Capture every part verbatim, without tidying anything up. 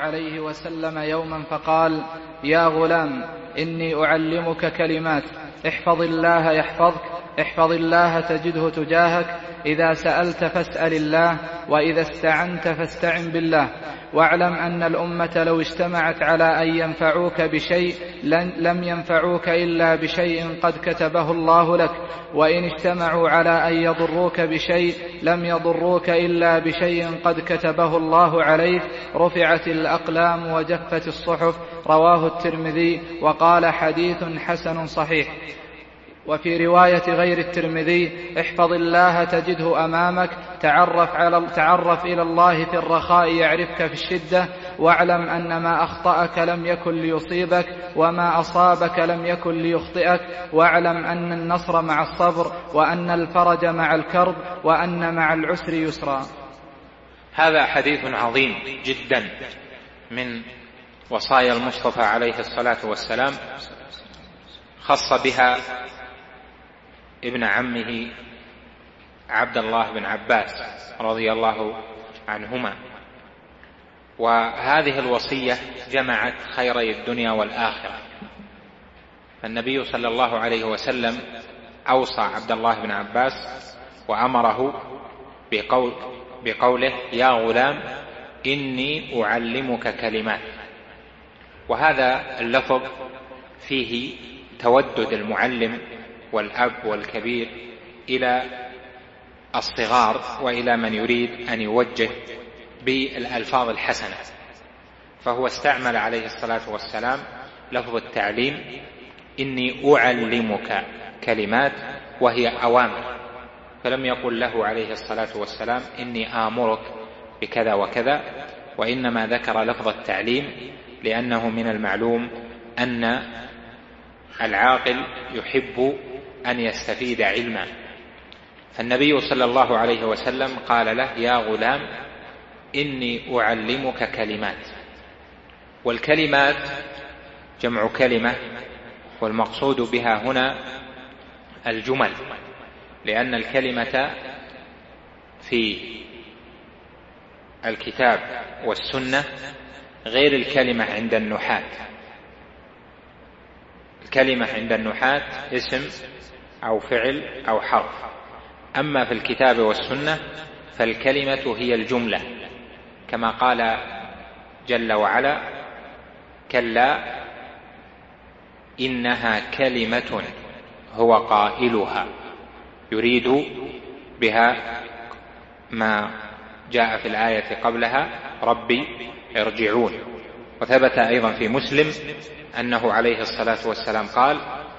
عليه وسلم يوما فقال: يا غلام، إني أعلمك كلمات، احفظ الله يحفظك، احفظ الله تجده تجاهك، إذا سألت فاسأل الله، وإذا استعنت فاستعن بالله، واعلم أن الأمة لو اجتمعت على أن ينفعوك بشيء لم ينفعوك إلا بشيء قد كتبه الله لك، وإن اجتمعوا على أن يضروك بشيء لم يضروك إلا بشيء قد كتبه الله عليك، رفعت الأقلام وجفت الصحف. رواه الترمذي وقال: حديث حسن صحيح. وفي رواية غير الترمذي: احفظ الله تجده أمامك، تعرف, على تعرف إلى الله في الرخاء يعرفك في الشدة، واعلم أن ما أخطأك لم يكن ليصيبك، وما أصابك لم يكن ليخطئك، واعلم أن النصر مع الصبر، وأن الفرج مع الكرب، وأن مع العسر يسرا. هذا حديث عظيم جدا من وصايا المصطفى عليه الصلاة والسلام، خص بها ابن عمه عبد الله بن عباس رضي الله عنهما. وهذه الوصية جمعت خيري الدنيا والآخرة، فالنبي صلى الله عليه وسلم أوصى عبد الله بن عباس وأمره بقول بقوله: يا غلام، إني أعلمك كلمات. وهذا اللفظ فيه تودد المعلم والأب والكبير إلى الصغار وإلى من يريد أن يوجه بالألفاظ الحسنة، فهو استعمل عليه الصلاة والسلام لفظ التعليم: إني أعلمك كلمات، وهي أوامر، فلم يقل له عليه الصلاة والسلام: إني آمرك بكذا وكذا، وإنما ذكر لفظ التعليم لأنه من المعلوم أن العاقل يحب أن يستفيد علما، فالنبي صلى الله عليه وسلم قال له: يا غلام، إني أعلمك كلمات. والكلمات جمع كلمة، والمقصود بها هنا الجمل، لأن الكلمة في الكتاب والسنة غير الكلمة عند النحاة. الكلمة عند النحاة اسم أو فعل أو حرف، أما في الكتاب والسنة فالكلمة هي الجملة، كما قال جل وعلا: كلا إنها كلمة هو قائلها، يريد بها ما جاء في الآية قبلها: ربي ارجعون. وثبت أيضا في مسلم أنه عليه الصلاة والسلام قال: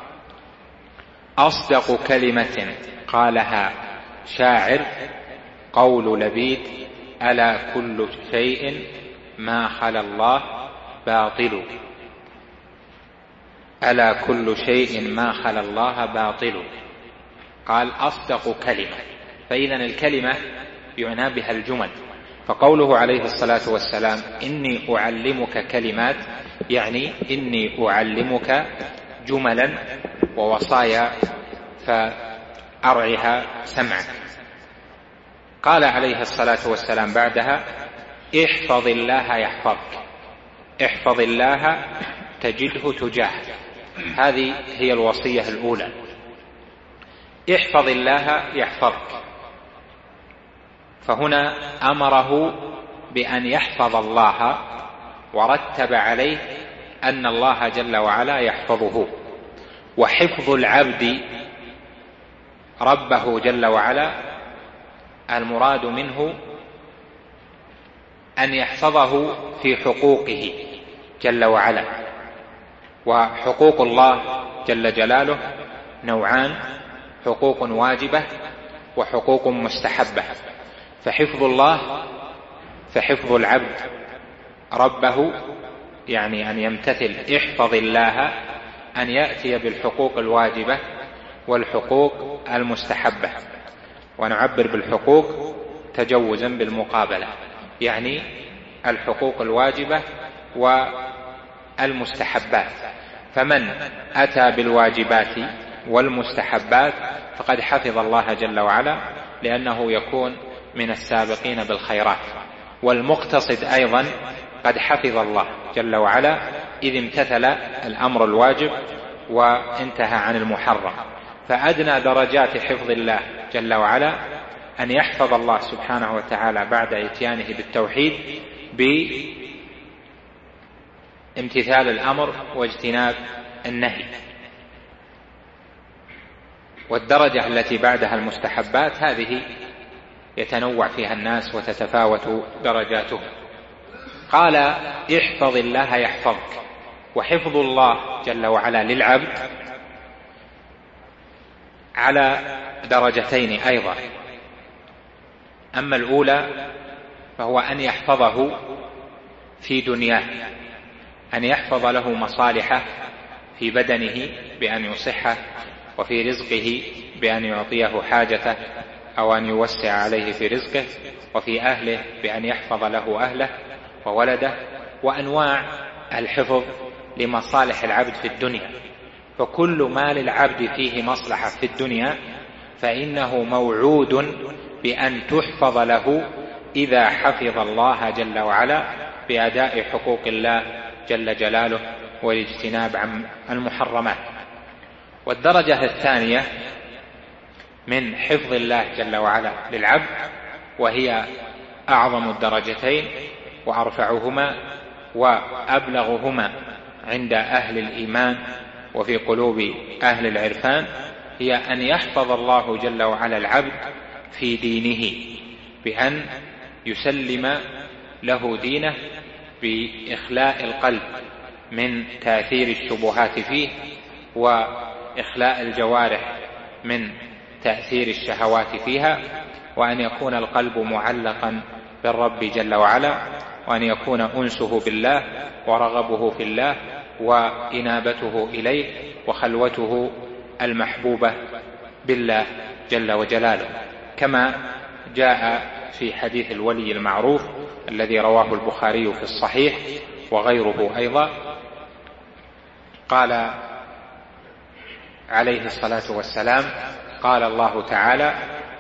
أصدق كلمة قالها شاعر قول لبيد: ألا كل شيء ما خلا الله باطل. ألا كل شيء ما خلا الله باطل. قال: أصدق كلمة، فإذن الكلمة يعنى بها الجمل. فقوله عليه الصلاة والسلام: إني أعلمك كلمات، يعني إني أعلمك جملا ووصايا فأرعها سمعك. قال عليه الصلاة والسلام بعدها: احفظ الله يحفظك، احفظ الله تجده تجاهك. هذه هي الوصية الأولى: احفظ الله يحفظك. فهنا أمره بأن يحفظ الله، ورتب عليه أن الله جل وعلا يحفظه. وحفظ العبد ربه جل وعلا المراد منه أن يحفظه في حقوقه جل وعلا. وحقوق الله جل جلاله نوعان: حقوق واجبة وحقوق مستحبة. فحفظ الله فحفظ العبد ربه يعني أن يمتثل احفظ الله، أن يأتي بالحقوق الواجبة والحقوق المستحبة. ونعبر بالحقوق تجوزا بالمقابلة، يعني الحقوق الواجبة والمستحبات. فمن أتى بالواجبات والمستحبات فقد حفظ الله جل وعلا، لأنه يكون من السابقين بالخيرات. والمقتصد أيضا قد حفظ الله جل وعلا إذ امتثل الأمر الواجب وانتهى عن المحرم. فأدنى درجات حفظ الله جل وعلا أن يحفظ الله سبحانه وتعالى بعد إتيانه بالتوحيد بامتثال الأمر واجتناب النهي. والدرجة التي بعدها المستحبات هذه يتنوع فيها الناس وتتفاوت درجاتهم. قال احفظ الله يحفظك. وحفظ الله جل وعلا للعبد على درجتين أيضا. أما الأولى فهو أن يحفظه في دنياه، أن يحفظ له مصالحه في بدنه بأن يصحه، وفي رزقه بأن يعطيه حاجته أو أن يوسع عليه في رزقه، وفي أهله بأن يحفظ له أهله وولده، وأنواع الحفظ لمصالح العبد في الدنيا. فكل ما للعبد فيه مصلحة في الدنيا فإنه موعود بأن تحفظ له إذا حفظ الله جل وعلا بأداء حقوق الله جل جلاله والاجتناب عن المحرمات. والدرجة الثانية من حفظ الله جل وعلا للعبد، وهي أعظم الدرجتين وأرفعهما وأبلغهما عند أهل الإيمان وفي قلوب أهل العرفان، هي أن يحفظ الله جل وعلا العبد في دينه بأن يسلم له دينه بإخلاء القلب من تأثير الشبهات فيه، وإخلاء الجوارح من تأثير الشهوات فيها، وأن يكون القلب معلقا بالرب جل وعلا، وأن يكون أنسه بالله ورغبه في الله وإنابته إليه وخلوته المحبوبة بالله جل وجلاله، كما جاء في حديث الولي المعروف الذي رواه البخاري في الصحيح وغيره أيضا. قال عليه الصلاة والسلام: قال الله تعالى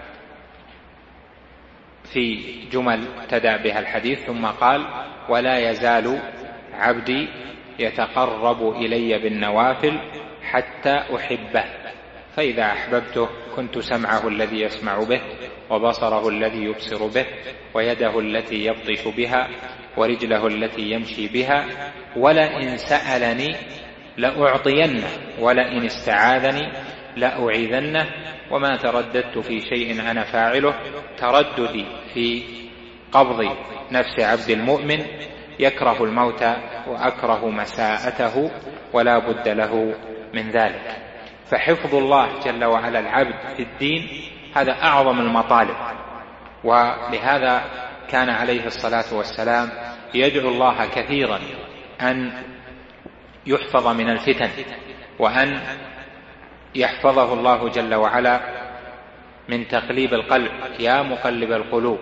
في جمل ابتدأ بها الحديث ثم قال: ولا يزال عبدي يتقرب إلي بالنوافل حتى أحبه، فإذا أحببته كنت سمعه الذي يسمع به، وبصره الذي يبصر به، ويده التي يبطش بها، ورجله التي يمشي بها، ولئن سألني لأعطينه، ولئن استعاذني لأعيذنه، وما ترددت في شيء أنا فاعله ترددي في قبض نفس عبد المؤمن، يكره الموت وأكره مساءته ولا بد له من ذلك. فحفظ الله جل وعلا العبد في الدين هذا أعظم المطالب، ولهذا كان عليه الصلاة والسلام يدعو الله كثيرا أن يحفظ من الفتن، وأن يحفظه الله جل وعلا من تقليب القلب. يا مقلب القلوب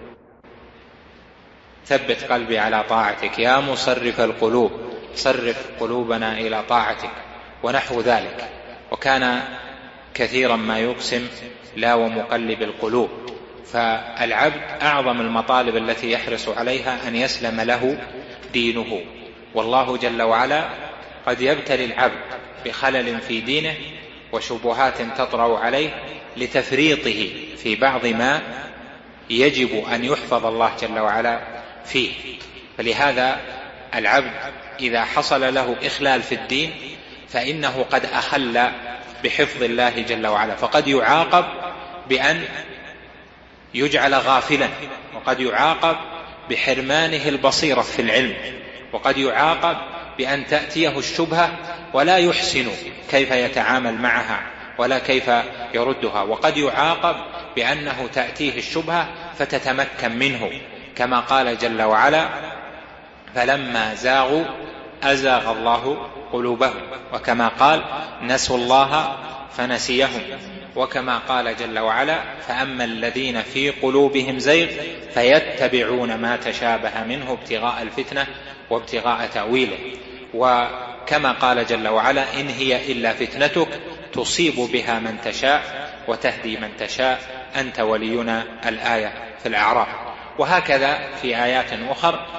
ثبت قلبي على طاعتك، يا مصرف القلوب صرف قلوبنا إلى طاعتك، ونحو ذلك. وكان كثيرا ما يقسم: لا ومقلب القلوب. فالعبد أعظم المطالب التي يحرص عليها أن يسلم له دينه، والله جل وعلا قد يبتلي العبد بخلل في دينه وشبهات تطرأ عليه لتفريطه في بعض ما يجب أن يحفظ الله جل وعلا فيه. فلهذا العبد إذا حصل له إخلال في الدين فإنه قد أخل بحفظ الله جل وعلا، فقد يعاقب بأن يجعل غافلا، وقد يعاقب بحرمانه البصيرة في العلم، وقد يعاقب بأن تأتيه الشبهة ولا يحسن كيف يتعامل معها ولا كيف يردها، وقد يعاقب بأنه تأتيه الشبهة فتتمكن منه، كما قال جل وعلا: فلما زاغوا أزاغ الله قلوبهم، وكما قال: نسوا الله فنسيهم، وكما قال جل وعلا: فأما الذين في قلوبهم زيغ فيتبعون ما تشابه منه ابتغاء الفتنة وابتغاء تأويله، وكما قال جل وعلا: إن هي إلا فتنتك تصيب بها من تشاء وتهدي من تشاء أنت ولينا، الآية في الأعراف. وهكذا في آيات أخرى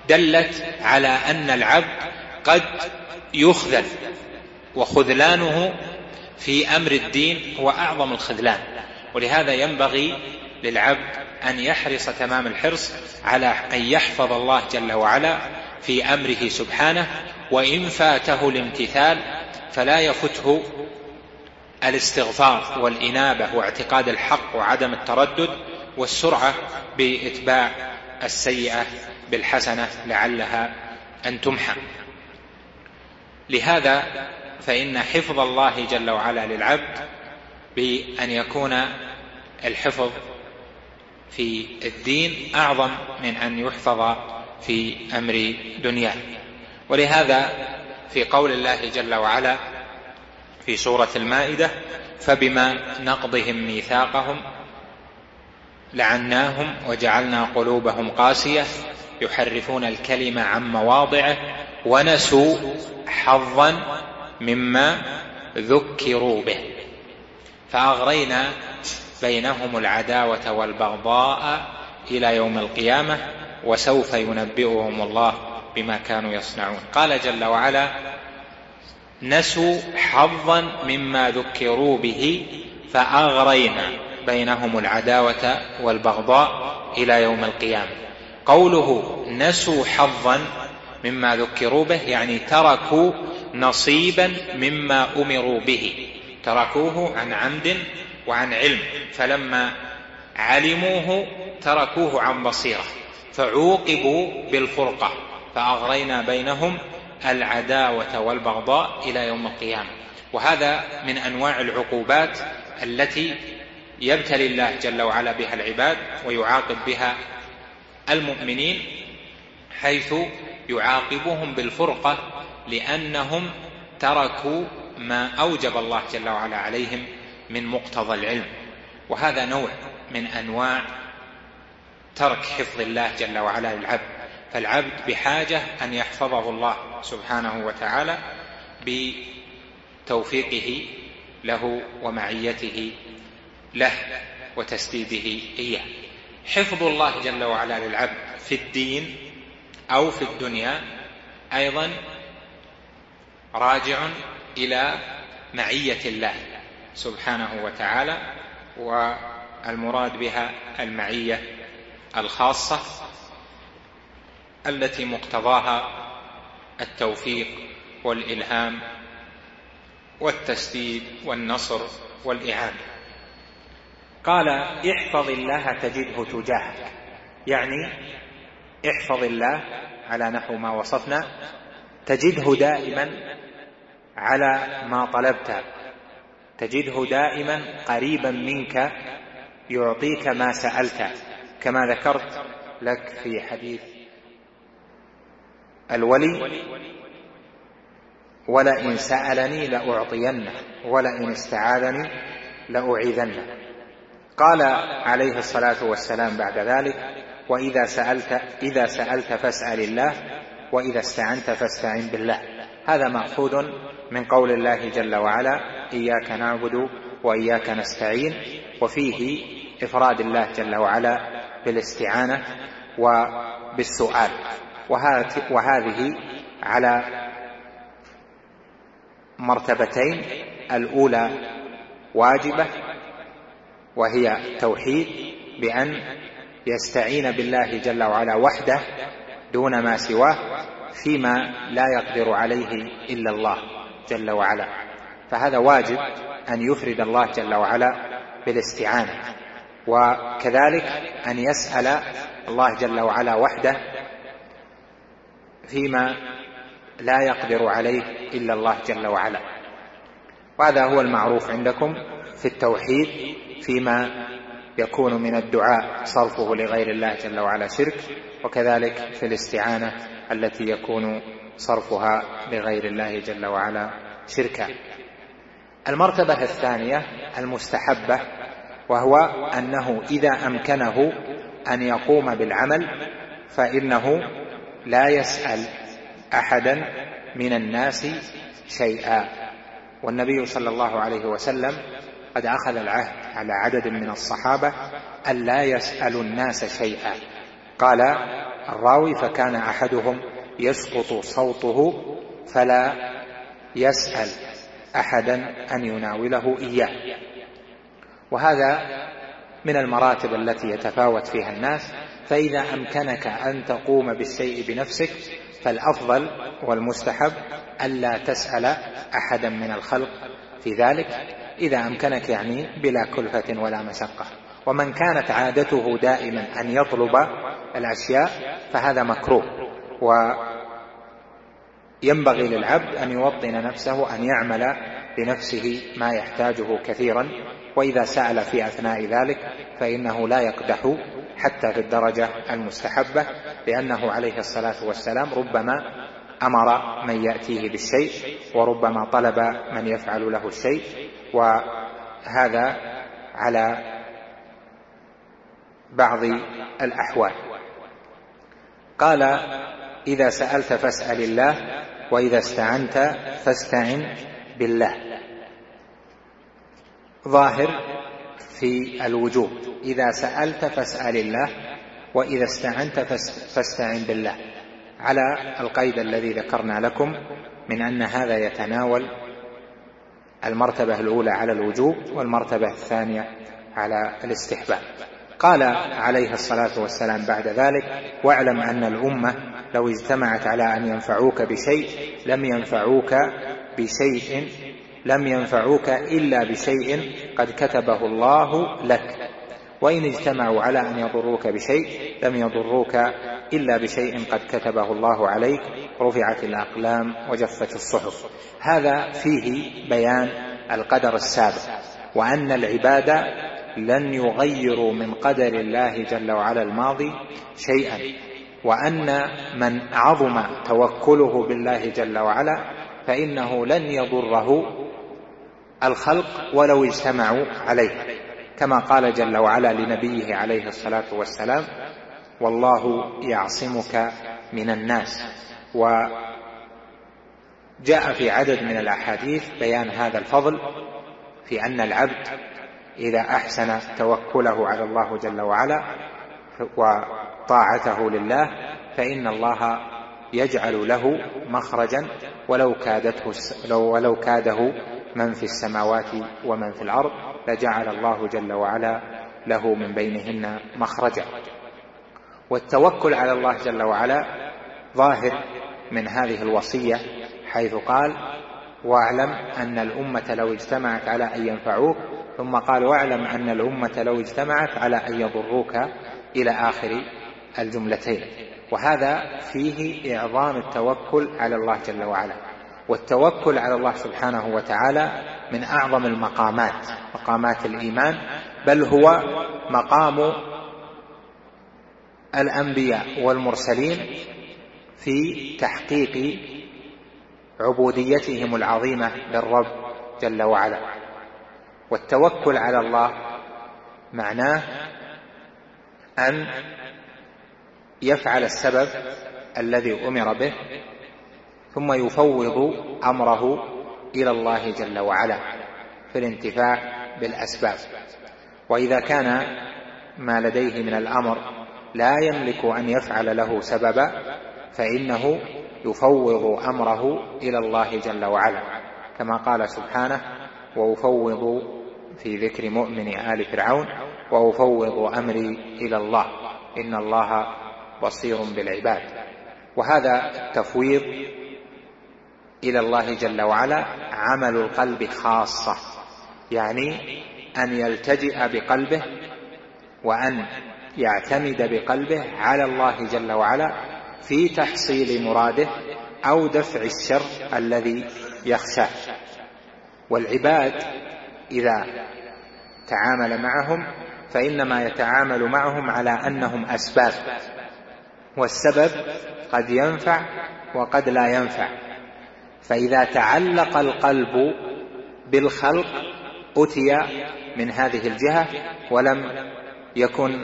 دلت على أن العبد قد يخذل، وخذلانه في أمر الدين هو أعظم الخذلان. ولهذا ينبغي للعبد أن يحرص تمام الحرص على أن يحفظ الله جل وعلا في أمره سبحانه، وإن فاته الامتثال فلا يفته الاستغفار والإنابة واعتقاد الحق وعدم التردد والسرعة بإتباع السيئة بالحسنة لعلها أن تمحى. لهذا فإن حفظ الله جل وعلا للعبد بأن يكون الحفظ في الدين أعظم من أن يحفظ في أمر دنياه. ولهذا في قول الله جل وعلا في سورة المائدة: فبما نقضهم ميثاقهم لعناهم وجعلنا قلوبهم قاسية يحرفون الكلمة عن مواضعه ونسوا حظا مما ذكروا به فأغرينا بينهم العداوة والبغضاء إلى يوم القيامة وسوف ينبئهم الله بما كانوا يصنعون. قال جل وعلا: نسوا حظا مما ذكروا به فأغرينا بينهم العداوة والبغضاء إلى يوم القيامة. قوله نسوا حظا مما ذكروا به يعني تركوا نصيبا مما أمروا به، تركوه عن عمد وعن علم، فلما علموه تركوه عن بصيرة فعوقبوا بالفرقة فأغرينا بينهم العداوة والبغضاء إلى يوم القيامة. وهذا من أنواع العقوبات التي يبتلي الله جل وعلا بها العباد ويعاقب بها المؤمنين، حيث يعاقبهم بالفرقة لأنهم تركوا ما أوجب الله جل وعلا عليهم من مقتضى العلم. وهذا نوع من أنواع ترك حفظ الله جل وعلا للعبد. فالعبد بحاجة أن يحفظه الله سبحانه وتعالى بتوفيقه له ومعيته له وتسديده إياه. حفظ الله جل وعلا للعبد في الدين أو في الدنيا أيضا راجع إلى معية الله سبحانه وتعالى، والمراد بها المعية الخاصة التي مقتضاها التوفيق والإلهام والتسديد والنصر والإعانة. قال: احفظ الله تجده تجاهك، يعني احفظ الله على نحو ما وصفنا، تجده دائما على ما طلبت، تجده دائما قريبا منك يعطيك ما سألت، كما ذكرت لك في حديث الولي: ولئن سألني لأعطينه ولئن استعاذني لأعيذنه. قال عليه الصلاة والسلام بعد ذلك: وإذا سألت إذا سألت فاسأل الله وإذا استعنت فاستعن بالله. هذا مأخوذ من قول الله جل وعلا: إياك نعبد وإياك نستعين، وفيه إفراد الله جل وعلا بالاستعانة وبالسؤال. وهذه على مرتبتين: الأولى واجبة وهي توحيد بأن يستعين بالله جل وعلا وحده دون ما سواه فيما لا يقدر عليه إلا الله جل وعلا، فهذا واجب أن يفرد الله جل وعلا بالاستعانة، وكذلك أن يسأل الله جل وعلا وحده فيما لا يقدر عليه إلا الله جل وعلا. وهذا هو المعروف عندكم في التوحيد فيما يكون من الدعاء صرفه لغير الله جل وعلا شرك، وكذلك في الاستعانة التي يكون صرفها لغير الله جل وعلا شركا. المرتبة الثانية المستحبة، وهو أنه إذا أمكنه أن يقوم بالعمل فإنه لا يسأل أحدا من الناس شيئا. والنبي صلى الله عليه وسلم قد أخذ العهد على عدد من الصحابة أن لا يسألوا الناس شيئا، قال الراوي: فكان أحدهم يسقط صوته فلا يسأل أحدا أن يناوله إياه. وهذا من المراتب التي يتفاوت فيها الناس، فإذا أمكنك أن تقوم بالشيء بنفسك فالأفضل والمستحب ألا تسأل أحدا من الخلق في ذلك، إذا أمكنك يعني بلا كلفة ولا مشقة. ومن كانت عادته دائما أن يطلب الأشياء فهذا مكروه، وينبغي للعبد أن يوطن نفسه أن يعمل لنفسه ما يحتاجه كثيرا، وإذا سأل في أثناء ذلك فإنه لا يقدح حتى في الدرجة المستحبة، لأنه عليه الصلاة والسلام ربما أمر من يأتيه بالشيء وربما طلب من يفعل له الشيء، وهذا على بعض الأحوال. قال: إذا سألت فاسأل الله، وإذا استعنت فاستعن بالله. ظاهر في الوجوب: إذا سألت فاسأل الله، وإذا استعنت فاستعن بالله، على القيد الذي ذكرنا لكم من أن هذا يتناول المرتبة الأولى على الوجوب والمرتبة الثانية على الاستحباب. قال عليه الصلاة والسلام بعد ذلك: واعلم أن الأمة لو اجتمعت على أن ينفعوك بشيء لم ينفعوك بشيء لم ينفعوك إلا بشيء قد كتبه الله لك، وإن اجتمعوا على أن يضروك بشيء لم يضروك إلا بشيء قد كتبه الله عليك، رفعت الأقلام وجفت الصحف. هذا فيه بيان القدر السابق، وأن العباد لن يغيروا من قدر الله جل وعلا الماضي شيئا، وأن من عظم توكله بالله جل وعلا فإنه لن يضره الخلق ولو اجتمعوا عليه، كما قال جل وعلا لنبيه عليه الصلاة والسلام: والله يعصمك من الناس. وجاء في عدد من الأحاديث بيان هذا الفضل، في أن العبد إذا أحسن توكله على الله جل وعلا وطاعته لله فإن الله يجعل له مخرجا ولو كادته ولو كاده من في السماوات ومن في الأرض لجعل الله جل وعلا له من بينهن مخرجا. والتوكل على الله جل وعلا ظاهر من هذه الوصية، حيث قال: واعلم أن الأمة لو اجتمعت على أن ينفعوك، ثم قال: واعلم أن الأمة لو اجتمعت على أن يضروك، إلى آخر الجملتين. وهذا فيه إعظام التوكل على الله جل وعلا. والتوكل على الله سبحانه وتعالى من أعظم المقامات، مقامات الإيمان، بل هو مقام الأنبياء والمرسلين في تحقيق عبوديتهم العظيمة للرب جل وعلا. والتوكل على الله معناه أن يفعل السبب الذي أمر به، ثم يفوض أمره إلى الله جل وعلا في الانتفاع بالأسباب. وإذا كان ما لديه من الأمر لا يملك أن يفعل له سببا فإنه يفوض أمره إلى الله جل وعلا، كما قال سبحانه: وأفوض في ذكر مؤمن آل فرعون وأفوض أمري إلى الله إن الله بصير بالعباد. وهذا التفويض إلى الله جل وعلا عمل القلب خاصة، يعني أن يلتجئ بقلبه وأن يعتمد بقلبه على الله جل وعلا في تحصيل مراده أو دفع الشر الذي يخشاه. والعباد إذا تعامل معهم فإنما يتعامل معهم على أنهم أسباب، والسبب قد ينفع وقد لا ينفع. فإذا تعلق القلب بالخلق أتي من هذه الجهة ولم يكن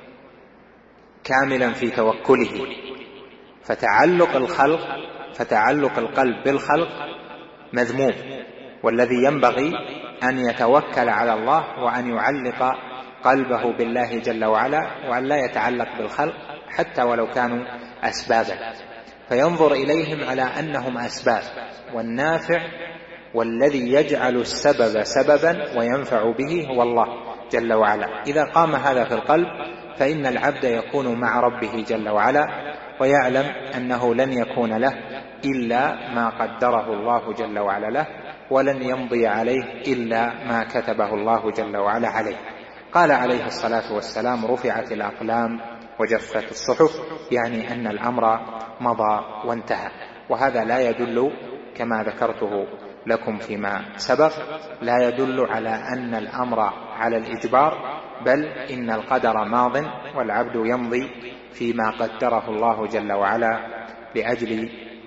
كاملا في توكله. فتعلق الخلق فتعلق القلب بالخلق مذموم، والذي ينبغي أن يتوكل على الله وأن يعلق قلبه بالله جل وعلا، وأن لا يتعلق بالخلق حتى ولو كانوا أسبابا، فينظر إليهم على أنهم أسباب، والنافع والذي يجعل السبب سببا وينفع به هو الله جل وعلا. إذا قام هذا في القلب فإن العبد يكون مع ربه جل وعلا، ويعلم أنه لن يكون له إلا ما قدره الله جل وعلا له، ولن يمضي عليه إلا ما كتبه الله جل وعلا عليه. قال عليه الصلاة والسلام: رفعت الأقلام وجفت الصحف، يعني أن الأمر مضى وانتهى. وهذا لا يدل كما ذكرته لكم فيما سبق، لا يدل على أن الأمر على الإجبار، بل إن القدر ماض والعبد يمضي فيما قدره الله جل وعلا لأجل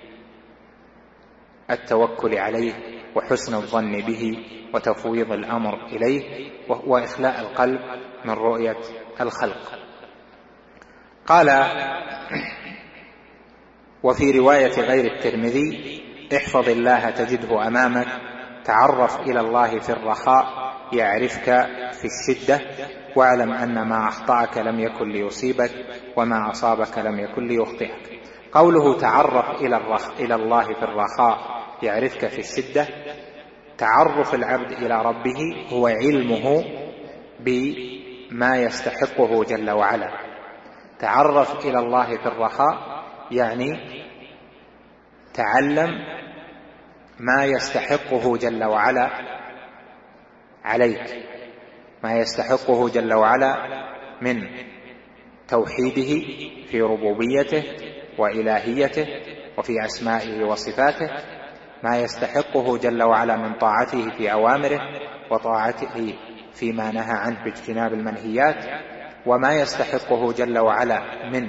التوكل عليه وحسن الظن به وتفويض الأمر إليه وإخلاء القلب من رؤية الخلق. قال: وفي رواية غير الترمذي: احفظ الله تجده أمامك، تعرف إلى الله في الرخاء يعرفك في الشدة، واعلم أن ما أخطأك لم يكن ليصيبك وما أصابك لم يكن ليخطئك. قوله تعرف إلى, الرخ... إلى الله في الرخاء يعرفك في الشدة، تعرف العبد إلى ربه هو علمه بما يستحقه جل وعلا. تعرف إلى الله في الرخاء يعني تعلم ما يستحقه جل وعلا عليك، ما يستحقه جل وعلا من توحيده في ربوبيته وإلهيته وفي أسمائه وصفاته، ما يستحقه جل وعلا من طاعته في أوامره وطاعته فيما نهى عنه باجتناب المنهيات، وما يستحقه جل وعلا من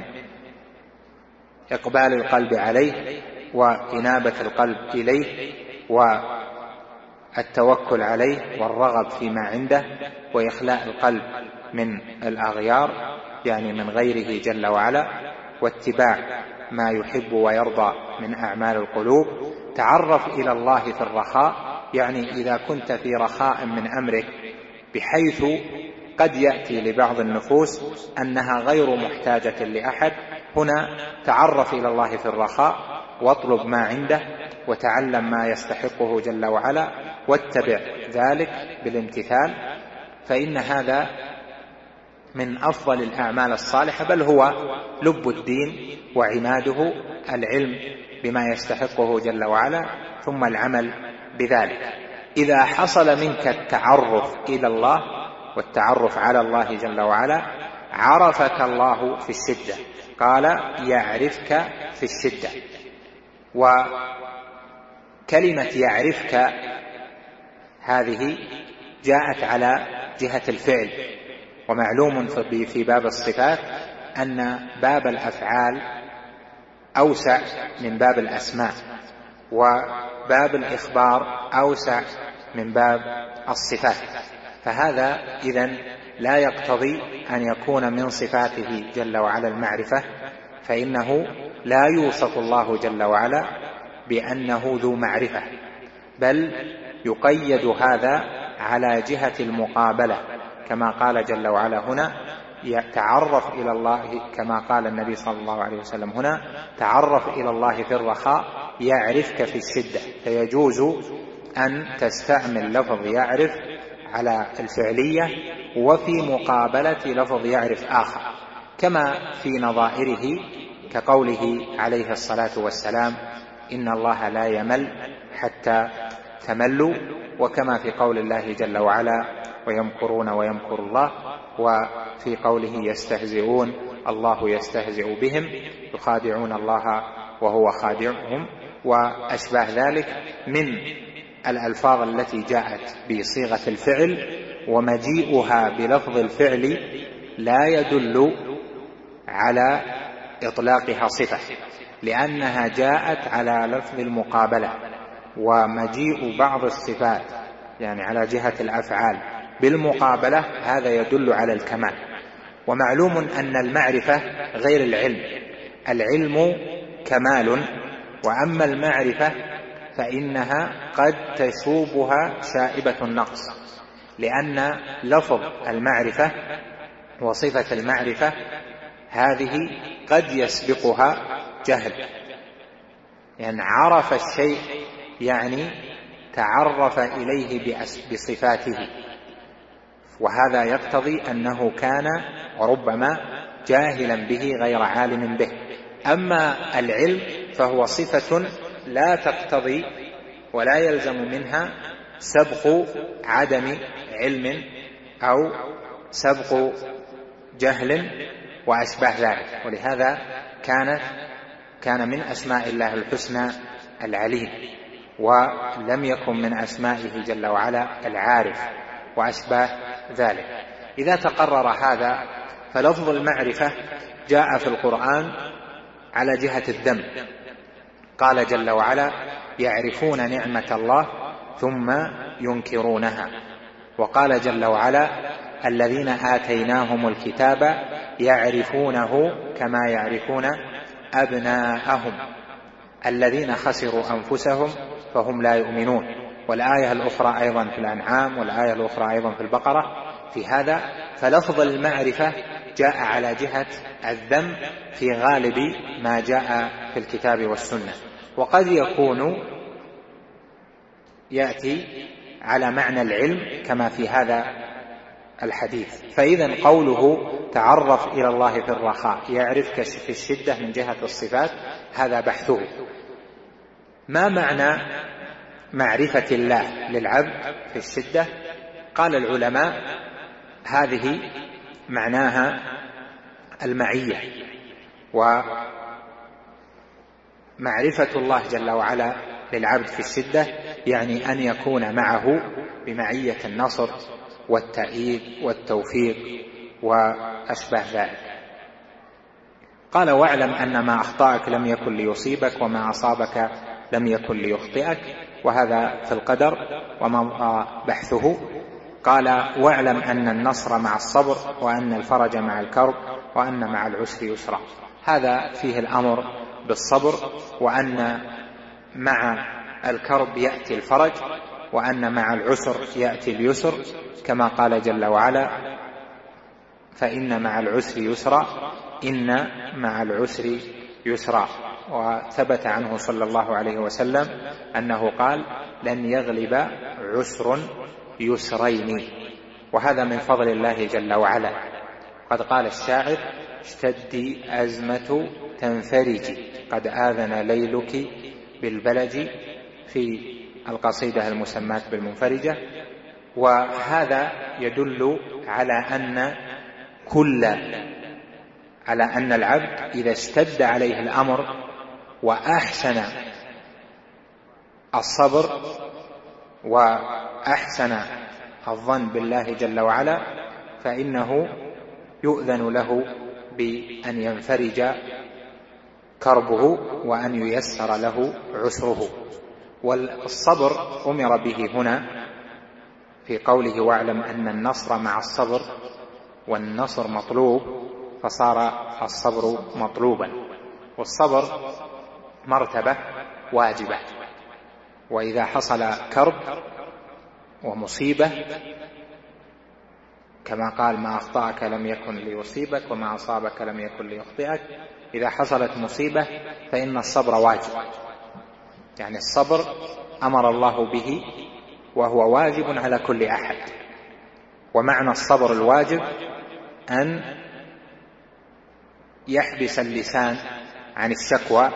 إقبال القلب عليه وإنابة القلب إليه والتوكل عليه والرغب فيما عنده وإخلاء القلب من الأغيار يعني من غيره جل وعلا، واتباع ما يحب ويرضى من أعمال القلوب. تعرف إلى الله في الرخاء يعني إذا كنت في رخاء من أمرك بحيث قد يأتي لبعض النفوس أنها غير محتاجة لأحد، هنا تعرف إلى الله في الرخاء واطلب ما عنده وتعلم ما يستحقه جل وعلا واتبع ذلك بالامتثال، فإن هذا من أفضل الأعمال الصالحة، بل هو لب الدين وعماده، العلم بما يستحقه جل وعلا ثم العمل بذلك. إذا حصل منك التعرف إلى الله والتعرف على الله جل وعلا عرفك الله في الشدة، قال يعرفك في الشدة. وكلمة يعرفك هذه جاءت على جهة الفعل، ومعلوم في باب الصفات أن باب الأفعال أوسع من باب الأسماء، وباب الإخبار أوسع من باب الصفات، فهذا إذن لا يقتضي أن يكون من صفاته جل وعلا المعرفة، فإنه لا يوصف الله جل وعلا بأنه ذو معرفة، بل يقيد هذا على جهة المقابلة، كما قال جل وعلا هنا يتعرف إلى الله، كما قال النبي صلى الله عليه وسلم هنا تعرف إلى الله في الرخاء يعرفك في الشدة، فيجوز أن تستعمل لفظ يعرف على الفعلية وفي مقابلة لفظ يعرف آخر، كما في نظائره كقوله عليه الصلاة والسلام إن الله لا يمل حتى تملوا، وكما في قول الله جل وعلا ويمكرون ويمكر الله، وفي قوله يستهزئون الله يستهزئ بهم يخادعون الله وهو خادعهم، وأشباه ذلك من الألفاظ التي جاءت بصيغة الفعل، ومجيئها بلفظ الفعل لا يدل على إطلاقها صفة، لأنها جاءت على لفظ المقابلة، ومجيء بعض الصفات يعني على جهة الأفعال بالمقابلة هذا يدل على الكمال. ومعلوم أن المعرفة غير العلم، العلم كمال، وأما المعرفة فإنها قد تشوبها شائبة النقص، لأن لفظ المعرفة وصفة المعرفة هذه قد يسبقها جهل، يعني عرف الشيء يعني تعرف إليه بصفاته، وهذا يقتضي أنه كان وربما جاهلا به غير عالم به. أما العلم فهو صفة لا تقتضي ولا يلزم منها سبق عدم علم أو سبق جهل وأشباه ذلك، ولهذا كانت كان من أسماء الله الحسنى العليم، ولم يكن من أسمائه جل وعلا العارف وأشباه ذلك. إذا تقرر هذا فلفظ المعرفة جاء في القرآن على جهة الذم، قال جل وعلا: يعرفون نعمة الله ثم ينكرونها. وقال جل وعلا: الذين آتيناهم الكتاب يعرفونه كما يعرفون أبناءهم الذين خسروا أنفسهم فهم لا يؤمنون. والآية الأخرى أيضا في الأنعام، والآية الأخرى أيضا في البقرة في هذا. فلفظ المعرفة جاء على جهة الذم في غالب ما جاء في الكتاب والسنة، وقد يكون يأتي على معنى العلم كما في هذا الحديث. فإذا قوله تعرف إلى الله في الرخاء يعرفك في الشدة من جهة الصفات، هذا بحثه. ما معنى معرفة الله للعبد في الشدة؟ قال العلماء: هذه معناها المعية، ومعرفة الله جل وعلا للعبد في الشدة يعني أن يكون معه بمعية النصر والتأييد والتوفيق وأشبه ذلك. قال: واعلم أن ما أخطأك لم يكن ليصيبك وما أصابك لم يكن ليخطئك. وهذا في القدر وما بحثه. قال: واعلم أن النصر مع الصبر، وأن الفرج مع الكرب، وأن مع العسر يسرا. هذا فيه الأمر بالصبر، وأن مع الكرب يأتي الفرج، وأن مع العسر يأتي اليسر، كما قال جل وعلا: فإن مع العسر يسرا، إن مع العسر يسرا. وثبت عنه صلى الله عليه وسلم أنه قال: لن يغلب عسر يسرين. وهذا من فضل الله جل وعلا. قد قال الشاعر: اشتدي أزمة تنفرجي، قد آذن ليلك بالبلج، في القصيدة المسماة بالمنفرجة. وهذا يدل على أن كل على أن العبد إذا اشتد عليه الأمر وأحسن الصبر وأحسن الظن بالله جل وعلا، فإنه يؤذن له بأن ينفرج كربه وأن ييسر له عسره. والصبر أمر به هنا في قوله: واعلم أن النصر مع الصبر، والنصر مطلوب فصار الصبر مطلوبا. والصبر مرتبة واجبة، وإذا حصل كرب ومصيبة كما قال: ما أخطأك لم يكن ليصيبك وما أصابك لم يكن ليخطئك. إذا حصلت مصيبة فإن الصبر واجب، يعني الصبر أمر الله به وهو واجب على كل أحد. ومعنى الصبر الواجب أن يحبس اللسان عن الشكوى،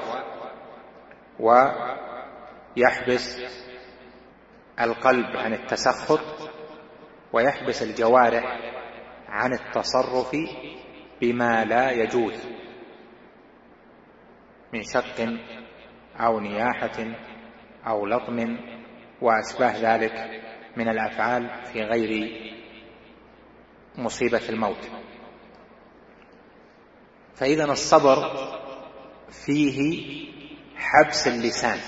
ويحبس القلب عن التسخط، ويحبس الجوارح عن التصرف بما لا يجوز من شق أو نياحة أو لطم وأشباه ذلك من الأفعال في غير مصيبة الموت. فإذا الصبر فيه حبس اللسان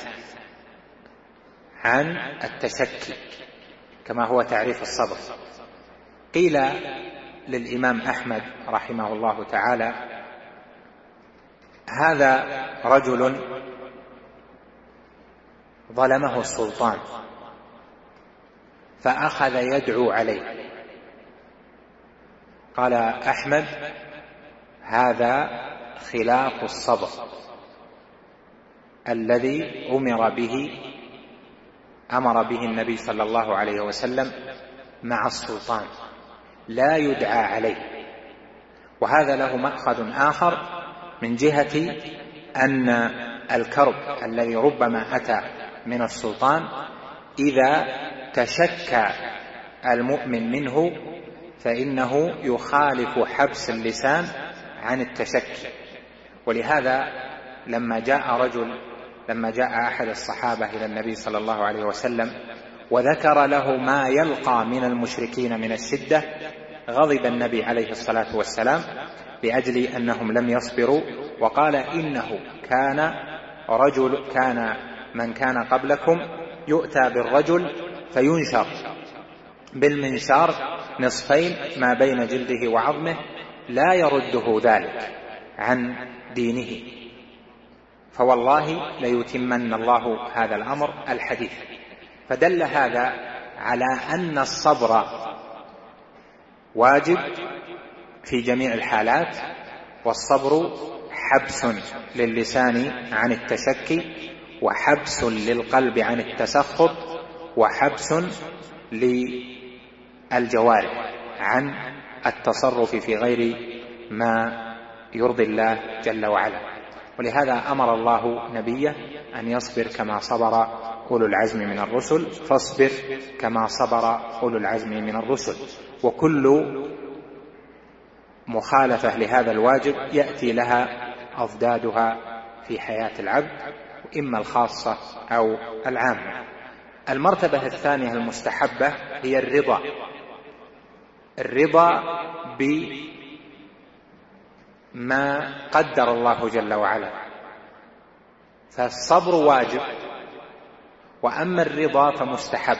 عن التشكي، كما هو تعريف الصبر. قيل للإمام أحمد رحمه الله تعالى: هذا رجل ظلمه السلطان فأخذ يدعو عليه. قال أحمد: هذا خلاف الصبر الذي أمر به أمر به النبي صلى الله عليه وسلم مع السلطان، لا يدعى عليه. وهذا له مأخذ آخر من جهة أن الكرب الذي ربما أتى من السلطان إذا تشكى المؤمن منه فإنه يخالف حبس اللسان عن التشكي. ولهذا لما جاء رجل لما جاء أحد الصحابة إلى النبي صلى الله عليه وسلم وذكر له ما يلقى من المشركين من الشدة، غضب النبي عليه الصلاة والسلام لأجل أنهم لم يصبروا، وقال: إنه كان رجل كان من كان قبلكم يؤتى بالرجل فينشر بالمنشار نصفين ما بين جلده وعظمه لا يرده ذلك عن دينه، فوالله ليتمن الله هذا الأمر الحديث. فدل هذا على أن الصبر واجب في جميع الحالات، والصبر حبس للسان عن التشكي، وحبس للقلب عن التسخط، وحبس للجوارح عن التصرف في غير ما يرضي الله جل وعلا. ولهذا أمر الله نبيه أن يصبر كما صبر أولو العزم من الرسل، فاصبر كما صبر أولو العزم من الرسل. وكل مخالفة لهذا الواجب يأتي لها أضدادها في حياة العبد، إما الخاصة أو العامة. المرتبة الثانية المستحبة هي الرضا الرضا بما قدر الله جل وعلا. فالصبر واجب، وأما الرضا فمستحب.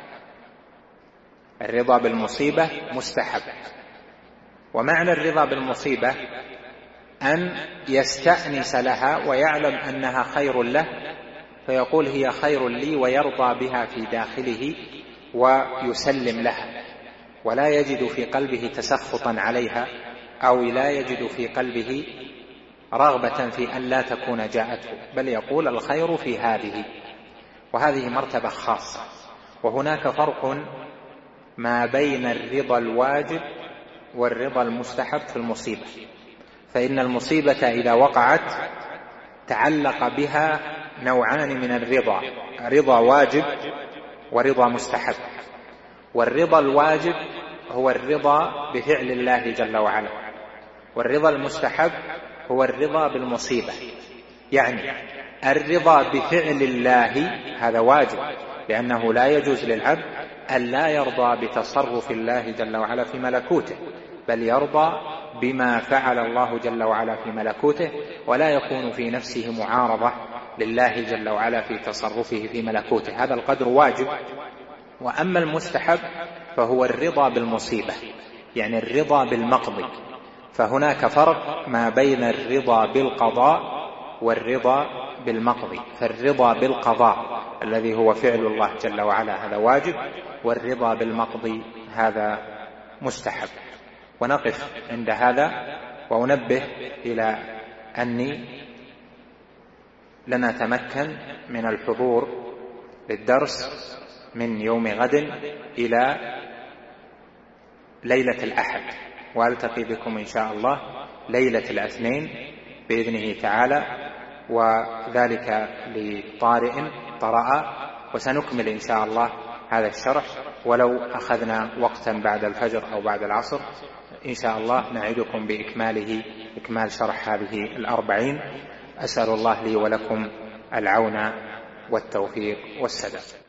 الرضا بالمصيبة مستحب. ومعنى الرضا بالمصيبة أن يستأنس لها ويعلم أنها خير له فيقول هي خير لي، ويرضى بها في داخله ويسلم لها، ولا يجد في قلبه تسخطا عليها، أو لا يجد في قلبه رغبة في أن لا تكون جاءته، بل يقول الخير في هذه. وهذه مرتبة خاصة. وهناك فرق ما بين الرضا الواجب والرضا المستحب في المصيبة. فإن المصيبة إذا وقعت تعلق بها نوعان من الرضا: رضا واجب ورضا مستحب. والرضا الواجب هو الرضا بفعل الله جل وعلا، والرضا المستحب هو الرضا بالمصيبة. يعني الرضا بفعل الله هذا واجب، لأنه لا يجوز للعبد أن لا يرضى بتصرف الله جل وعلا في ملكوته، بل يرضى بما فعل الله جل وعلا في ملكوته، ولا يكون في نفسه معارضة لله جل وعلا في تصرفه في ملكوته. هذا القدر واجب. وأما المستحب فهو الرضا بالمصيبة، يعني الرضا بالمقضي. فهناك فرق ما بين الرضا بالقضاء والرضا بالمقضي. فالرضا بالقضاء الذي هو فعل الله جل وعلا هذا واجب، والرضا بالمقضي هذا مستحب. ونقف عند هذا، وأنبه إلى أني لنتمكن من الحضور للدرس من يوم غد إلى ليلة الأحد، وألتقي بكم إن شاء الله ليلة الاثنين بإذنه تعالى، وذلك لطارئ طرأ. وسنكمل إن شاء الله هذا الشرح، ولو أخذنا وقتا بعد الفجر أو بعد العصر إن شاء الله نعدكم بإكماله، إكمال شرح هذه الأربعين. أسأل الله لي ولكم العون والتوفيق والسداد.